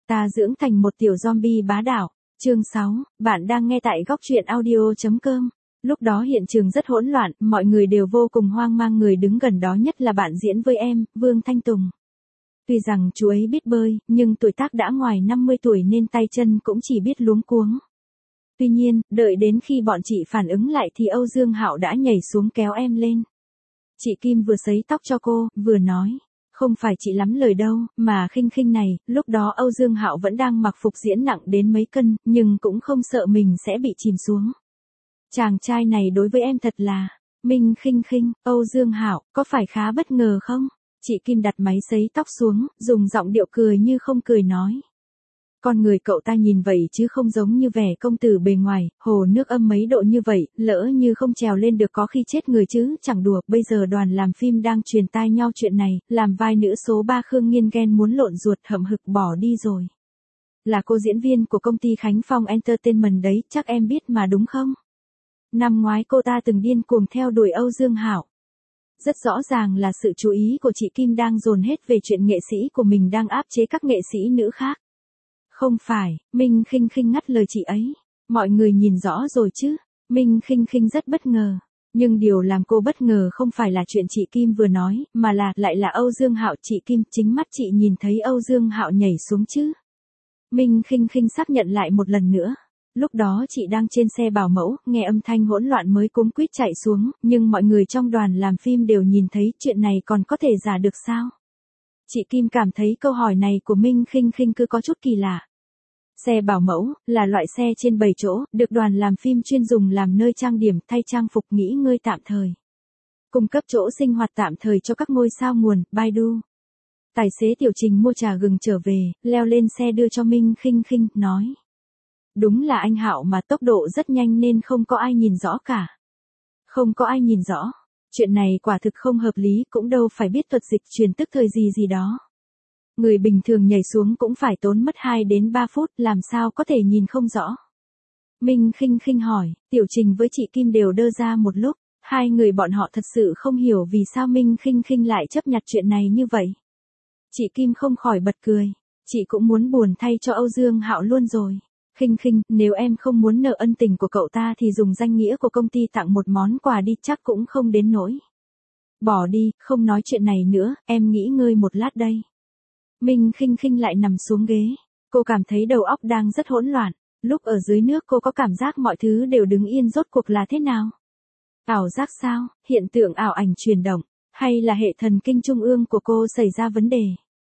Ta dưỡng thành một tiểu zombie bá đạo. Chương 6, bạn đang nghe tại góc truyện audio.com. Lúc đó hiện trường rất hỗn loạn, mọi người đều vô cùng hoang mang, người đứng gần đó nhất là bạn diễn với em, Vương Thanh Tùng. Tuy rằng chú ấy biết bơi, nhưng tuổi tác đã ngoài 50 tuổi nên tay chân cũng chỉ biết luống cuống. Tuy nhiên, đợi đến khi bọn chị phản ứng lại thì Âu Dương Hạo đã nhảy xuống kéo em lên. Chị Kim vừa sấy tóc cho cô, vừa nói. Không phải chị lắm lời đâu, mà Khinh Khinh này, lúc đó Âu Dương Hạo vẫn đang mặc phục diễn nặng đến mấy cân, nhưng cũng không sợ mình sẽ bị chìm xuống. Chàng trai này đối với em thật là, Minh Khinh Khinh, Âu Dương Hạo, có phải khá bất ngờ không? Chị Kim đặt máy sấy tóc xuống, dùng giọng điệu cười như không cười nói. Con người cậu ta nhìn vậy chứ không giống như vẻ công tử bề ngoài, hồ nước âm mấy độ như vậy, lỡ như không trèo lên được có khi chết người chứ, chẳng đùa, bây giờ đoàn làm phim đang truyền tai nhau chuyện này, làm vai nữ số 3 Khương Nghiên ghen muốn lộn ruột hậm hực bỏ đi rồi. Là cô diễn viên của công ty Khánh Phong Entertainment đấy, chắc em biết mà đúng không? Năm ngoái cô ta từng điên cuồng theo đuổi Âu Dương Hạo. Rất rõ ràng là sự chú ý của chị Kim đang dồn hết về chuyện nghệ sĩ của mình đang áp chế các nghệ sĩ nữ khác. Không phải, Minh Khinh Khinh ngắt lời chị ấy. Mọi người nhìn rõ rồi chứ. Minh Khinh Khinh rất bất ngờ. Nhưng điều làm cô bất ngờ không phải là chuyện chị Kim vừa nói, mà lại là Âu Dương Hạo. Chị Kim, chính mắt chị nhìn thấy Âu Dương Hạo nhảy xuống chứ. Minh Khinh Khinh xác nhận lại một lần nữa. Lúc đó chị đang trên xe bảo mẫu, nghe âm thanh hỗn loạn mới cuống quýt chạy xuống, nhưng mọi người trong đoàn làm phim đều nhìn thấy, chuyện này còn có thể giả được sao? Chị Kim cảm thấy câu hỏi này của Minh Khinh Khinh cứ có chút kỳ lạ. Xe bảo mẫu, là loại xe trên 7 chỗ, được đoàn làm phim chuyên dùng làm nơi trang điểm, thay trang phục nghỉ ngơi tạm thời. Cung cấp chỗ sinh hoạt tạm thời cho các ngôi sao nguồn, Baidu. Tài xế Tiểu Trình mua trà gừng trở về, leo lên xe đưa cho Minh Khinh Khinh, nói. Đúng là anh Hạo mà tốc độ rất nhanh nên không có ai nhìn rõ cả. Không có ai nhìn rõ. Chuyện này quả thực không hợp lý, cũng đâu phải biết thuật dịch truyền tức thời gì đó. Người bình thường nhảy xuống cũng phải tốn mất 2 đến 3 phút, làm sao có thể nhìn không rõ. Minh Khinh Khinh hỏi, Tiểu Trình với chị Kim đều đơ ra một lúc, hai người bọn họ thật sự không hiểu vì sao Minh Khinh Khinh lại chấp nhặt chuyện này như vậy. Chị Kim không khỏi bật cười, chị cũng muốn buồn thay cho Âu Dương Hạo luôn rồi. Khinh Khinh, nếu em không muốn nợ ân tình của cậu ta thì dùng danh nghĩa của công ty tặng một món quà đi, chắc cũng không đến nỗi. Bỏ đi, không nói chuyện này nữa, em nghỉ ngơi một lát đây. Minh Khinh Khinh lại nằm xuống ghế. Cô cảm thấy đầu óc đang rất hỗn loạn. Lúc ở dưới nước cô có cảm giác mọi thứ đều đứng yên, rốt cuộc là thế nào? Ảo giác sao? Hiện tượng ảo ảnh chuyển động? Hay là hệ thần kinh trung ương của cô xảy ra vấn đề?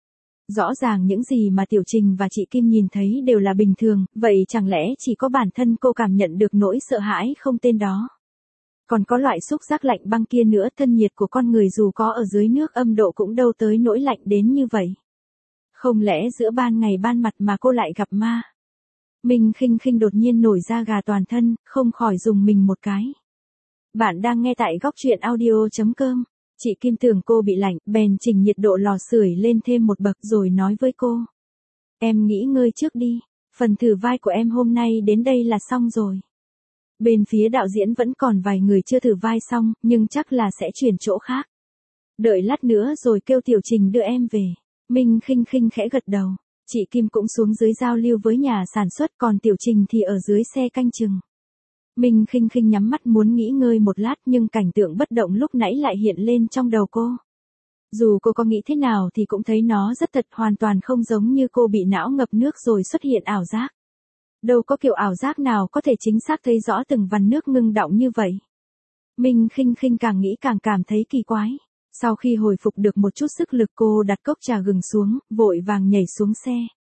Rõ ràng những gì mà Tiểu Trình và chị Kim nhìn thấy đều là bình thường, vậy chẳng lẽ chỉ có bản thân cô cảm nhận được nỗi sợ hãi không tên đó? Còn có loại xúc giác lạnh băng kia nữa, thân nhiệt của con người dù có ở dưới nước âm độ cũng đâu tới nỗi lạnh đến như vậy. Không lẽ giữa ban ngày ban mặt mà cô lại gặp ma? Minh Khinh Khinh đột nhiên nổi da gà toàn thân, không khỏi rùng mình một cái. Bạn đang nghe tại góc truyện audio.com. Chị Kim tưởng cô bị lạnh, bèn chỉnh nhiệt độ lò sưởi lên thêm một bậc rồi nói với cô. Em nghỉ ngơi trước đi, phần thử vai của em hôm nay đến đây là xong rồi. Bên phía đạo diễn vẫn còn vài người chưa thử vai xong, nhưng chắc là sẽ chuyển chỗ khác. Đợi lát nữa rồi kêu Tiểu Trình đưa em về. Minh Khinh Khinh khẽ gật đầu. Chị Kim cũng xuống dưới giao lưu với nhà sản xuất, còn Tiểu Trình thì ở dưới xe canh chừng. Minh Khinh Khinh nhắm mắt muốn nghỉ ngơi một lát, nhưng cảnh tượng bất động lúc nãy lại hiện lên trong đầu cô. Dù cô có nghĩ thế nào thì cũng thấy nó rất thật, hoàn toàn không giống như cô bị não ngập nước rồi xuất hiện ảo giác. Đâu có kiểu ảo giác nào có thể chính xác thấy rõ từng vằn nước ngưng đọng như vậy. Minh Khinh Khinh càng nghĩ càng cảm thấy kỳ quái. Sau khi hồi phục được một chút sức lực, cô đặt cốc trà gừng xuống, vội vàng nhảy xuống xe.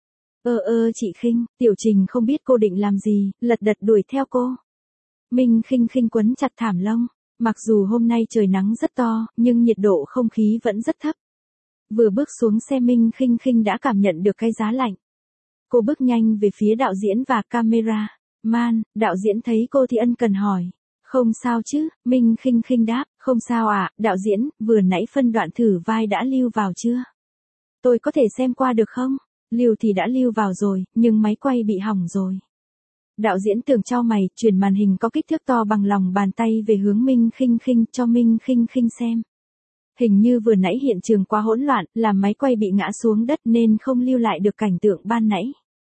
Chị Khinh, Tiểu Trình không biết cô định làm gì, lật đật đuổi theo cô. Minh Khinh Khinh quấn chặt thảm lông. Mặc dù hôm nay trời nắng rất to, nhưng nhiệt độ không khí vẫn rất thấp. Vừa bước xuống xe Minh Khinh Khinh đã cảm nhận được cái giá lạnh. Cô bước nhanh về phía đạo diễn và camera. Man, đạo diễn thấy cô thì ân cần hỏi. Không sao chứ, Minh Khinh Khinh đáp, không sao ạ, đạo diễn, vừa nãy phân đoạn thử vai đã lưu vào chưa? Tôi có thể xem qua được không? Lưu thì đã lưu vào rồi, nhưng máy quay bị hỏng rồi. Đạo diễn tưởng chau mày, chuyển màn hình có kích thước to bằng lòng bàn tay về hướng Minh Khinh Khinh cho Minh Khinh Khinh xem. Hình như vừa nãy hiện trường quá hỗn loạn, làm máy quay bị ngã xuống đất nên không lưu lại được cảnh tượng ban nãy.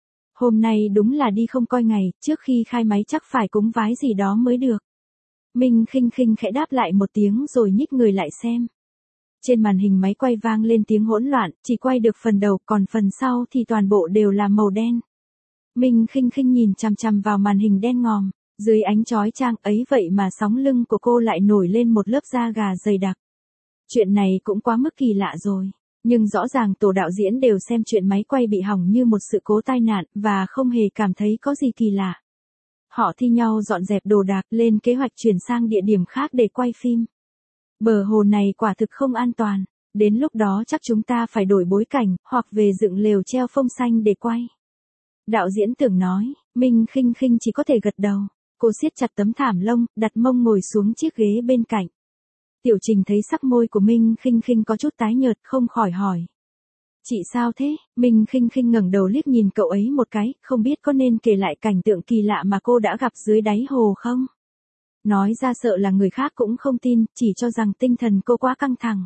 Hôm nay đúng là đi không coi ngày, trước khi khai máy chắc phải cúng vái gì đó mới được. Minh Khinh Khinh khẽ đáp lại một tiếng rồi nhích người lại xem. Trên màn hình máy quay vang lên tiếng hỗn loạn, chỉ quay được phần đầu, còn phần sau thì toàn bộ đều là màu đen. Minh Khinh Khinh nhìn chằm chằm vào màn hình đen ngòm, dưới ánh chói chang ấy vậy mà sóng lưng của cô lại nổi lên một lớp da gà dày đặc. Chuyện này cũng quá mức kỳ lạ rồi. Nhưng rõ ràng tổ đạo diễn đều xem chuyện máy quay bị hỏng như một sự cố tai nạn và không hề cảm thấy có gì kỳ lạ. Họ thi nhau dọn dẹp đồ đạc, lên kế hoạch chuyển sang địa điểm khác để quay phim. Bờ hồ này quả thực không an toàn. Đến lúc đó chắc chúng ta phải đổi bối cảnh, hoặc về dựng lều treo phông xanh để quay. Đạo diễn Tưởng nói, Minh Khinh Khinh chỉ có thể gật đầu. Cô siết chặt tấm thảm lông, đặt mông ngồi xuống chiếc ghế bên cạnh. Tiểu Trình thấy sắc môi của Minh Khinh Khinh có chút tái nhợt, không khỏi hỏi. Chị sao thế? Minh Khinh Khinh ngẩng đầu liếc nhìn cậu ấy một cái, không biết có nên kể lại cảnh tượng kỳ lạ mà cô đã gặp dưới đáy hồ không? Nói ra sợ là người khác cũng không tin, chỉ cho rằng tinh thần cô quá căng thẳng.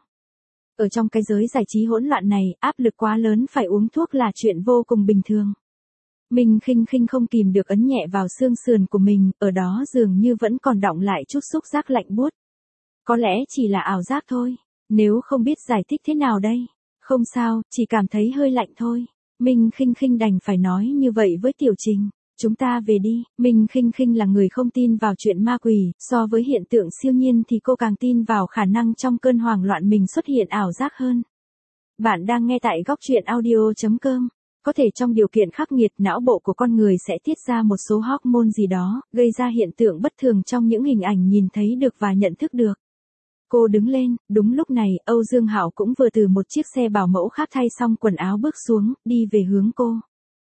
Ở trong cái giới giải trí hỗn loạn này, áp lực quá lớn phải uống thuốc là chuyện vô cùng bình thường. Minh Khinh Khinh không kìm được ấn nhẹ vào xương sườn của mình, ở đó dường như vẫn còn đọng lại chút xúc giác lạnh buốt. Có lẽ chỉ là ảo giác thôi, nếu không biết giải thích thế nào đây? Không sao, chỉ cảm thấy hơi lạnh thôi. Minh Khinh Khinh đành phải nói như vậy với Tiểu Trình. Chúng ta về đi. Minh Khinh Khinh là người không tin vào chuyện ma quỷ, so với hiện tượng siêu nhiên thì cô càng tin vào khả năng trong cơn hoảng loạn mình xuất hiện ảo giác hơn. Bạn đang nghe tại góc truyện audio.com. Có thể trong điều kiện khắc nghiệt, não bộ của con người sẽ tiết ra một số hormone gì đó, gây ra hiện tượng bất thường trong những hình ảnh nhìn thấy được và nhận thức được. Cô đứng lên, đúng lúc này, Âu Dương Hạo cũng vừa từ một chiếc xe bảo mẫu khác thay xong quần áo bước xuống, đi về hướng cô.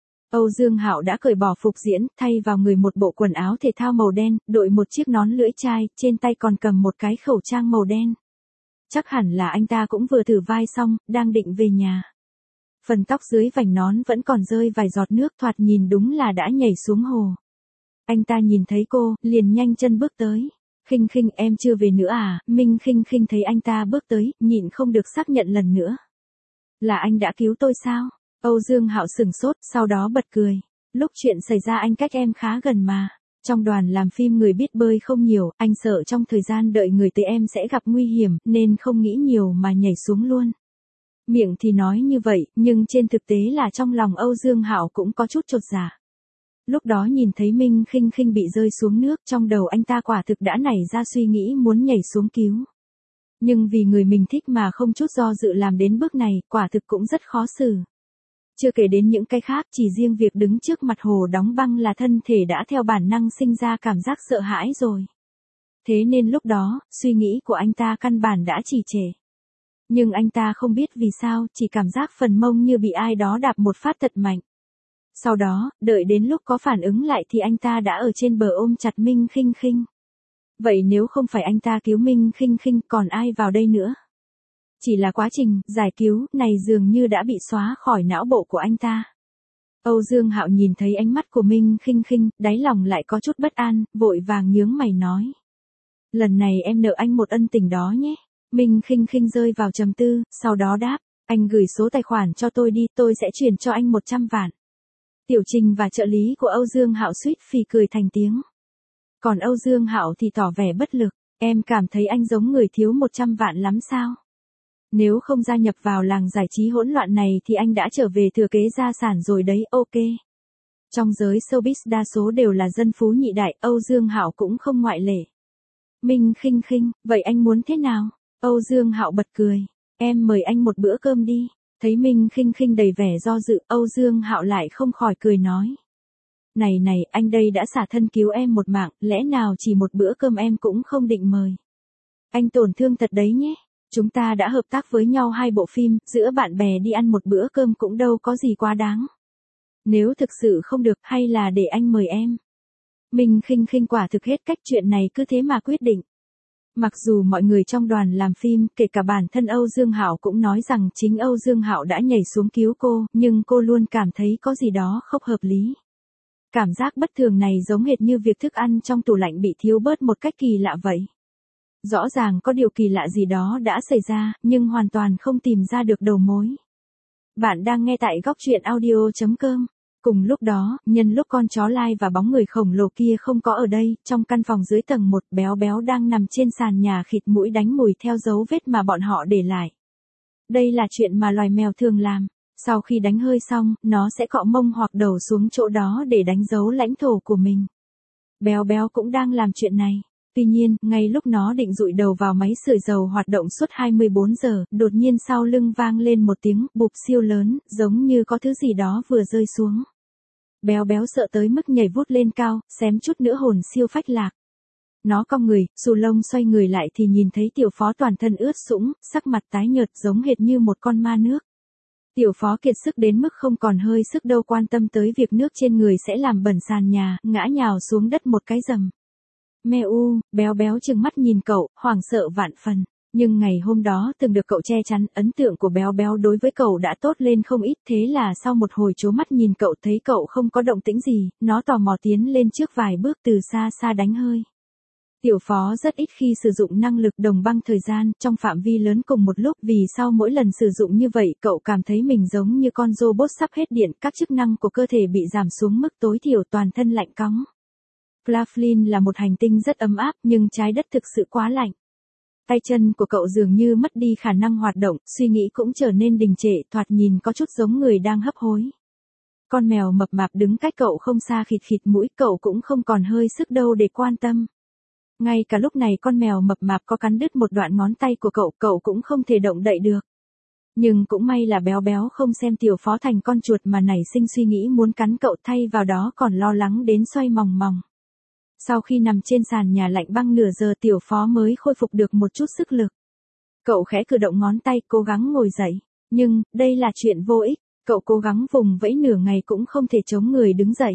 Âu Dương Hạo đã cởi bỏ phục diễn, thay vào người một bộ quần áo thể thao màu đen, đội một chiếc nón lưỡi chai, trên tay còn cầm một cái khẩu trang màu đen. Chắc hẳn là anh ta cũng vừa thử vai xong, đang định về nhà. Phần tóc dưới vành nón vẫn còn rơi vài giọt nước, thoạt nhìn đúng là đã nhảy xuống hồ. Anh ta nhìn thấy cô, liền nhanh chân bước tới. Khinh Khinh, em chưa về nữa à? Minh Khinh Khinh thấy anh ta bước tới, nhịn không được xác nhận lần nữa. Là anh đã cứu tôi sao? Âu Dương Hạo sửng sốt, sau đó bật cười. Lúc chuyện xảy ra anh cách em khá gần mà. Trong đoàn làm phim người biết bơi không nhiều, anh sợ trong thời gian đợi người tới em sẽ gặp nguy hiểm, nên không nghĩ nhiều mà nhảy xuống luôn. Miệng thì nói như vậy, nhưng trên thực tế là trong lòng Âu Dương Hạo cũng có chút chột dạ. Lúc đó nhìn thấy Minh Khinh Khinh bị rơi xuống nước, trong đầu anh ta quả thực đã nảy ra suy nghĩ muốn nhảy xuống cứu. Nhưng vì người mình thích mà không chút do dự làm đến bước này, quả thực cũng rất khó xử. Chưa kể đến những cái khác, chỉ riêng việc đứng trước mặt hồ đóng băng là thân thể đã theo bản năng sinh ra cảm giác sợ hãi rồi. Thế nên lúc đó, suy nghĩ của anh ta căn bản đã trì trệ. Nhưng anh ta không biết vì sao, chỉ cảm giác phần mông như bị ai đó đạp một phát thật mạnh. Sau đó, đợi đến lúc có phản ứng lại thì anh ta đã ở trên bờ ôm chặt Minh Khinh Khinh. Vậy nếu không phải anh ta cứu Minh Khinh Khinh, còn ai vào đây nữa? Chỉ là quá trình giải cứu này dường như đã bị xóa khỏi não bộ của anh ta. Âu Dương Hạo nhìn thấy ánh mắt của Minh Khinh Khinh, đáy lòng lại có chút bất an, vội vàng nhướng mày nói. Lần này em nợ anh một ân tình đó nhé. Minh Khinh Khinh rơi vào trầm tư, sau đó đáp, anh gửi số tài khoản cho tôi đi, tôi sẽ chuyển cho anh 100 vạn. Tiểu Trình và trợ lý của Âu Dương Hạo suýt phì cười thành tiếng. Còn Âu Dương Hạo thì tỏ vẻ bất lực, em cảm thấy anh giống người thiếu 100 vạn lắm sao? Nếu không gia nhập vào làng giải trí hỗn loạn này thì anh đã trở về thừa kế gia sản rồi đấy, ok. Trong giới showbiz đa số đều là dân phú nhị đại, Âu Dương Hạo cũng không ngoại lệ. Minh Khinh Khinh, vậy anh muốn thế nào? Âu Dương Hạo bật cười, em mời anh một bữa cơm đi. Thấy Minh Khinh Khinh đầy vẻ do dự, Âu Dương Hạo lại không khỏi cười nói. Này, anh đây đã xả thân cứu em một mạng, lẽ nào chỉ một bữa cơm em cũng không định mời. Anh tổn thương thật đấy nhé. Chúng ta đã hợp tác với nhau 2 bộ phim, giữa bạn bè đi ăn một bữa cơm cũng đâu có gì quá đáng. Nếu thực sự không được, hay là để anh mời em. Minh Khinh Khinh quả thực hết cách, chuyện này cứ thế mà quyết định. Mặc dù mọi người trong đoàn làm phim, kể cả bản thân Âu Dương Hạo cũng nói rằng chính Âu Dương Hạo đã nhảy xuống cứu cô, nhưng cô luôn cảm thấy có gì đó không hợp lý. Cảm giác bất thường này giống hệt như việc thức ăn trong tủ lạnh bị thiếu bớt một cách kỳ lạ vậy. Rõ ràng có điều kỳ lạ gì đó đã xảy ra, nhưng hoàn toàn không tìm ra được đầu mối. Bạn đang nghe tại góc truyện audio.com. Cùng lúc đó, nhân lúc con chó Lai và bóng người khổng lồ kia không có ở đây, trong căn phòng dưới tầng 1, Béo Béo đang nằm trên sàn nhà khịt mũi đánh mùi theo dấu vết mà bọn họ để lại. Đây là chuyện mà loài mèo thường làm. Sau khi đánh hơi xong, nó sẽ cọ mông hoặc đầu xuống chỗ đó để đánh dấu lãnh thổ của mình. Béo Béo cũng đang làm chuyện này. Tuy nhiên, ngay lúc nó định dụi đầu vào máy sưởi dầu hoạt động suốt 24 giờ, đột nhiên sau lưng vang lên một tiếng bụp siêu lớn, giống như có thứ gì đó vừa rơi xuống. Béo Béo sợ tới mức nhảy vút lên cao, xém chút nữa hồn siêu phách lạc. Nó cong người, xù lông xoay người lại thì nhìn thấy tiểu phó toàn thân ướt sũng, sắc mặt tái nhợt giống hệt như một con ma nước. Tiểu phó kiệt sức đến mức không còn hơi sức đâu quan tâm tới việc nước trên người sẽ làm bẩn sàn nhà, ngã nhào xuống đất một cái rầm. Meo, Béo Béo trừng mắt nhìn cậu, hoảng sợ vạn phần. Nhưng ngày hôm đó từng được cậu che chắn, ấn tượng của Béo Béo đối với cậu đã tốt lên không ít, thế là sau một hồi trố mắt nhìn cậu thấy cậu không có động tĩnh gì, nó tò mò tiến lên trước vài bước từ xa xa đánh hơi. Tiểu phó rất ít khi sử dụng năng lực đồng băng thời gian trong phạm vi lớn cùng một lúc, vì sau mỗi lần sử dụng như vậy cậu cảm thấy mình giống như con robot sắp hết điện, các chức năng của cơ thể bị giảm xuống mức tối thiểu, toàn thân lạnh cóng. Claflin là một hành tinh rất ấm áp nhưng trái đất thực sự quá lạnh. Tay chân của cậu dường như mất đi khả năng hoạt động, suy nghĩ cũng trở nên đình trệ, thoạt nhìn có chút giống người đang hấp hối. Con mèo mập mạp đứng cách cậu không xa khịt khịt mũi, cậu cũng không còn hơi sức đâu để quan tâm. Ngay cả lúc này con mèo mập mạp có cắn đứt một đoạn ngón tay của cậu cũng không thể động đậy được. Nhưng cũng may là Béo Béo không xem tiểu phó thành con chuột mà nảy sinh suy nghĩ muốn cắn cậu, thay vào đó còn lo lắng đến xoay mòng mòng. Sau khi nằm trên sàn nhà lạnh băng nửa giờ tiểu phó mới khôi phục được một chút sức lực. Cậu khẽ cử động ngón tay cố gắng ngồi dậy. Nhưng, đây là chuyện vô ích, cậu cố gắng vùng vẫy nửa ngày cũng không thể chống người đứng dậy.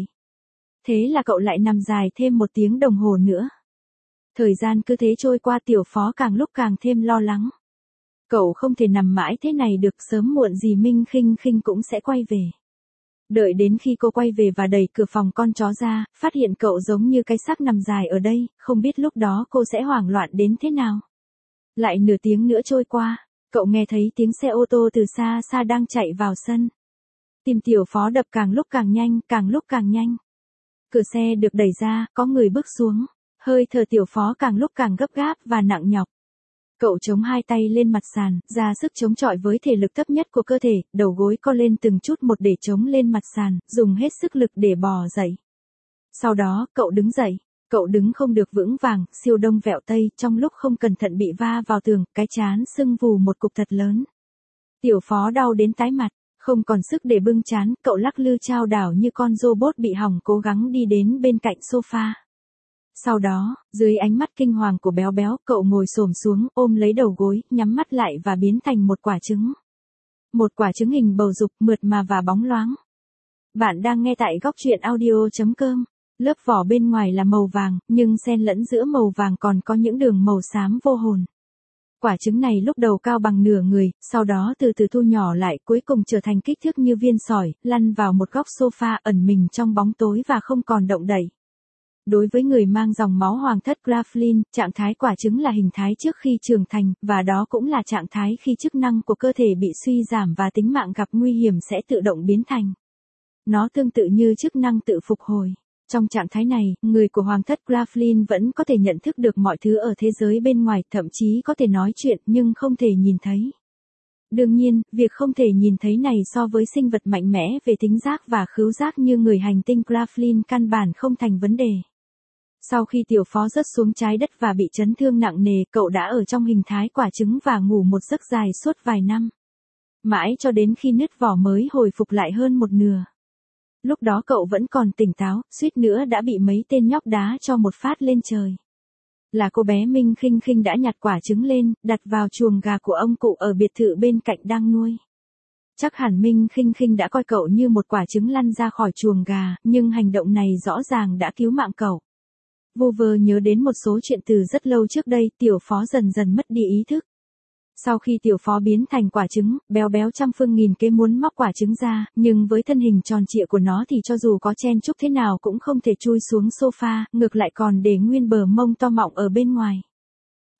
Thế là cậu lại nằm dài thêm 1 tiếng đồng hồ nữa. Thời gian cứ thế trôi qua, tiểu phó càng lúc càng thêm lo lắng. Cậu không thể nằm mãi thế này được, sớm muộn gì Minh Khinh Khinh cũng sẽ quay về. Đợi đến khi cô quay về và đẩy cửa phòng con chó ra, phát hiện cậu giống như cái xác nằm dài ở đây, không biết lúc đó cô sẽ hoảng loạn đến thế nào. Lại nửa tiếng nữa trôi qua, cậu nghe thấy tiếng xe ô tô từ xa xa đang chạy vào sân. Tim tiểu phó đập càng lúc càng nhanh, càng lúc càng nhanh. Cửa xe được đẩy ra, có người bước xuống. Hơi thở tiểu phó càng lúc càng gấp gáp và nặng nhọc. Cậu chống hai tay lên mặt sàn, ra sức chống chọi với thể lực thấp nhất của cơ thể, đầu gối co lên từng chút một để chống lên mặt sàn, dùng hết sức lực để bò dậy. Sau đó, cậu đứng dậy. Cậu đứng không được vững vàng, siêu đông vẹo tây, trong lúc không cẩn thận bị va vào tường, cái trán sưng vù một cục thật lớn. Tiểu phó đau đến tái mặt, không còn sức để bưng trán, cậu lắc lư chao đảo như con robot bị hỏng, cố gắng đi đến bên cạnh sofa. Sau đó, dưới ánh mắt kinh hoàng của Béo Béo, cậu ngồi xổm xuống, ôm lấy đầu gối, nhắm mắt lại và biến thành một quả trứng. Một quả trứng hình bầu dục, mượt mà và bóng loáng. Bạn đang nghe tại góc truyện audio.com. Lớp vỏ bên ngoài là màu vàng, nhưng xen lẫn giữa màu vàng còn có những đường màu xám vô hồn. Quả trứng này lúc đầu cao bằng nửa người, sau đó từ từ thu nhỏ lại, cuối cùng trở thành kích thước như viên sỏi, lăn vào một góc sofa, ẩn mình trong bóng tối và không còn động đậy. Đối với người mang dòng máu hoàng thất Claflin, trạng thái quả trứng là hình thái trước khi trưởng thành, và đó cũng là trạng thái khi chức năng của cơ thể bị suy giảm và tính mạng gặp nguy hiểm sẽ tự động biến thành. Nó tương tự như chức năng tự phục hồi. Trong trạng thái này, người của hoàng thất Claflin vẫn có thể nhận thức được mọi thứ ở thế giới bên ngoài, thậm chí có thể nói chuyện nhưng không thể nhìn thấy. Đương nhiên, việc không thể nhìn thấy này so với sinh vật mạnh mẽ về tính giác và khứu giác như người hành tinh Claflin căn bản không thành vấn đề. Sau khi tiểu phó rớt xuống trái đất và bị chấn thương nặng nề, cậu đã ở trong hình thái quả trứng và ngủ một giấc dài suốt vài năm. Mãi cho đến khi nứt vỏ mới hồi phục lại hơn một nửa. Lúc đó cậu vẫn còn tỉnh táo, suýt nữa đã bị mấy tên nhóc đá cho một phát lên trời. Là cô bé Minh Khinh Khinh đã nhặt quả trứng lên, đặt vào chuồng gà của ông cụ ở biệt thự bên cạnh đang nuôi. Chắc hẳn Minh Khinh Khinh đã coi cậu như một quả trứng lăn ra khỏi chuồng gà, nhưng hành động này rõ ràng đã cứu mạng cậu. Vô vơ nhớ đến một số chuyện từ rất lâu trước đây, tiểu phó dần dần mất đi ý thức. Sau khi tiểu phó biến thành quả trứng, Béo Béo trăm phương nghìn kế muốn móc quả trứng ra, nhưng với thân hình tròn trịa của nó thì cho dù có chen chúc thế nào cũng không thể chui xuống sofa, ngược lại còn để nguyên bờ mông to mọng ở bên ngoài.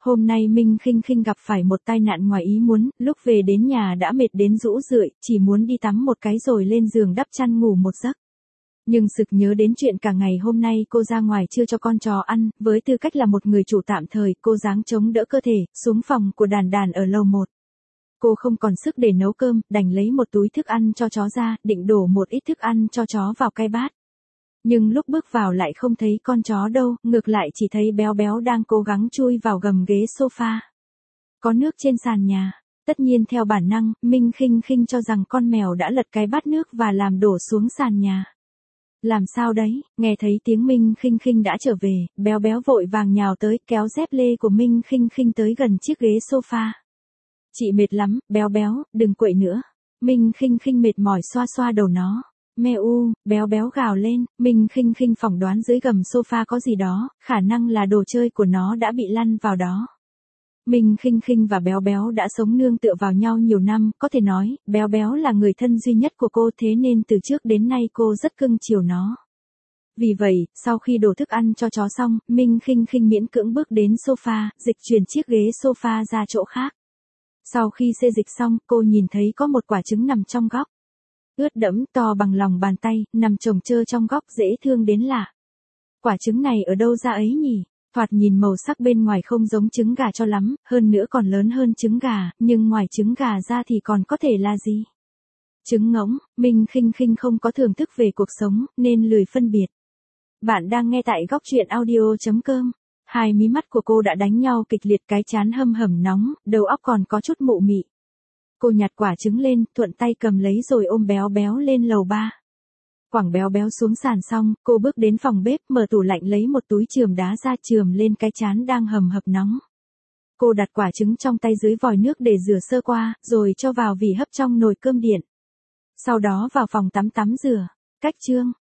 Hôm nay Minh Khinh Khinh gặp phải một tai nạn ngoài ý muốn, lúc về đến nhà đã mệt đến rũ rượi, chỉ muốn đi tắm một cái rồi lên giường đắp chăn ngủ một giấc. Nhưng sực nhớ đến chuyện cả ngày hôm nay cô ra ngoài chưa cho con chó ăn, với tư cách là một người chủ tạm thời, cô giáng chống đỡ cơ thể, xuống phòng của Đàn Đàn ở lầu 1. Cô không còn sức để nấu cơm, đành lấy một túi thức ăn cho chó ra, định đổ một ít thức ăn cho chó vào cái bát. Nhưng lúc bước vào lại không thấy con chó đâu, ngược lại chỉ thấy Béo Béo đang cố gắng chui vào gầm ghế sofa. Có nước trên sàn nhà. Tất nhiên theo bản năng, Minh Khinh Khinh cho rằng con mèo đã lật cái bát nước và làm đổ xuống sàn nhà. Làm sao đấy, nghe thấy tiếng Minh Khinh Khinh đã trở về, Béo Béo vội vàng nhào tới, kéo dép lê của Minh Khinh Khinh tới gần chiếc ghế sofa. Chị mệt lắm, Béo Béo, đừng quậy nữa. Minh Khinh Khinh mệt mỏi xoa xoa đầu nó. Meo, Béo Béo gào lên, Minh Khinh Khinh phỏng đoán dưới gầm sofa có gì đó, khả năng là đồ chơi của nó đã bị lăn vào đó. Minh Khinh Khinh và Béo Béo đã sống nương tựa vào nhau nhiều năm, có thể nói, Béo Béo là người thân duy nhất của cô, thế nên từ trước đến nay cô rất cưng chiều nó. Vì vậy, sau khi đổ thức ăn cho chó xong, Minh Khinh Khinh miễn cưỡng bước đến sofa, dịch chuyển chiếc ghế sofa ra chỗ khác. Sau khi xê dịch xong, cô nhìn thấy có một quả trứng nằm trong góc. Ướt đẫm, to bằng lòng bàn tay, nằm chồng chơ trong góc, dễ thương đến lạ. Quả trứng này ở đâu ra ấy nhỉ? Thoạt nhìn màu sắc bên ngoài không giống trứng gà cho lắm, hơn nữa còn lớn hơn trứng gà, nhưng ngoài trứng gà ra thì còn có thể là gì? Trứng ngỗng. Minh Khinh Khinh không có thưởng thức về cuộc sống, nên lười phân biệt. Bạn đang nghe tại góc truyện audio.com. Hai mí mắt của cô đã đánh nhau kịch liệt, cái trán hâm hầm nóng, đầu óc còn có chút mụ mị. Cô nhặt quả trứng lên, thuận tay cầm lấy rồi ôm Béo Béo lên lầu 3. Quẳng Béo Béo xuống sàn xong, cô bước đến phòng bếp, mở tủ lạnh lấy một túi chườm đá ra chườm lên cái trán đang hầm hập nóng. Cô đặt quả trứng trong tay dưới vòi nước để rửa sơ qua, rồi cho vào vỉ hấp trong nồi cơm điện. Sau đó vào phòng tắm tắm rửa. Cách chương.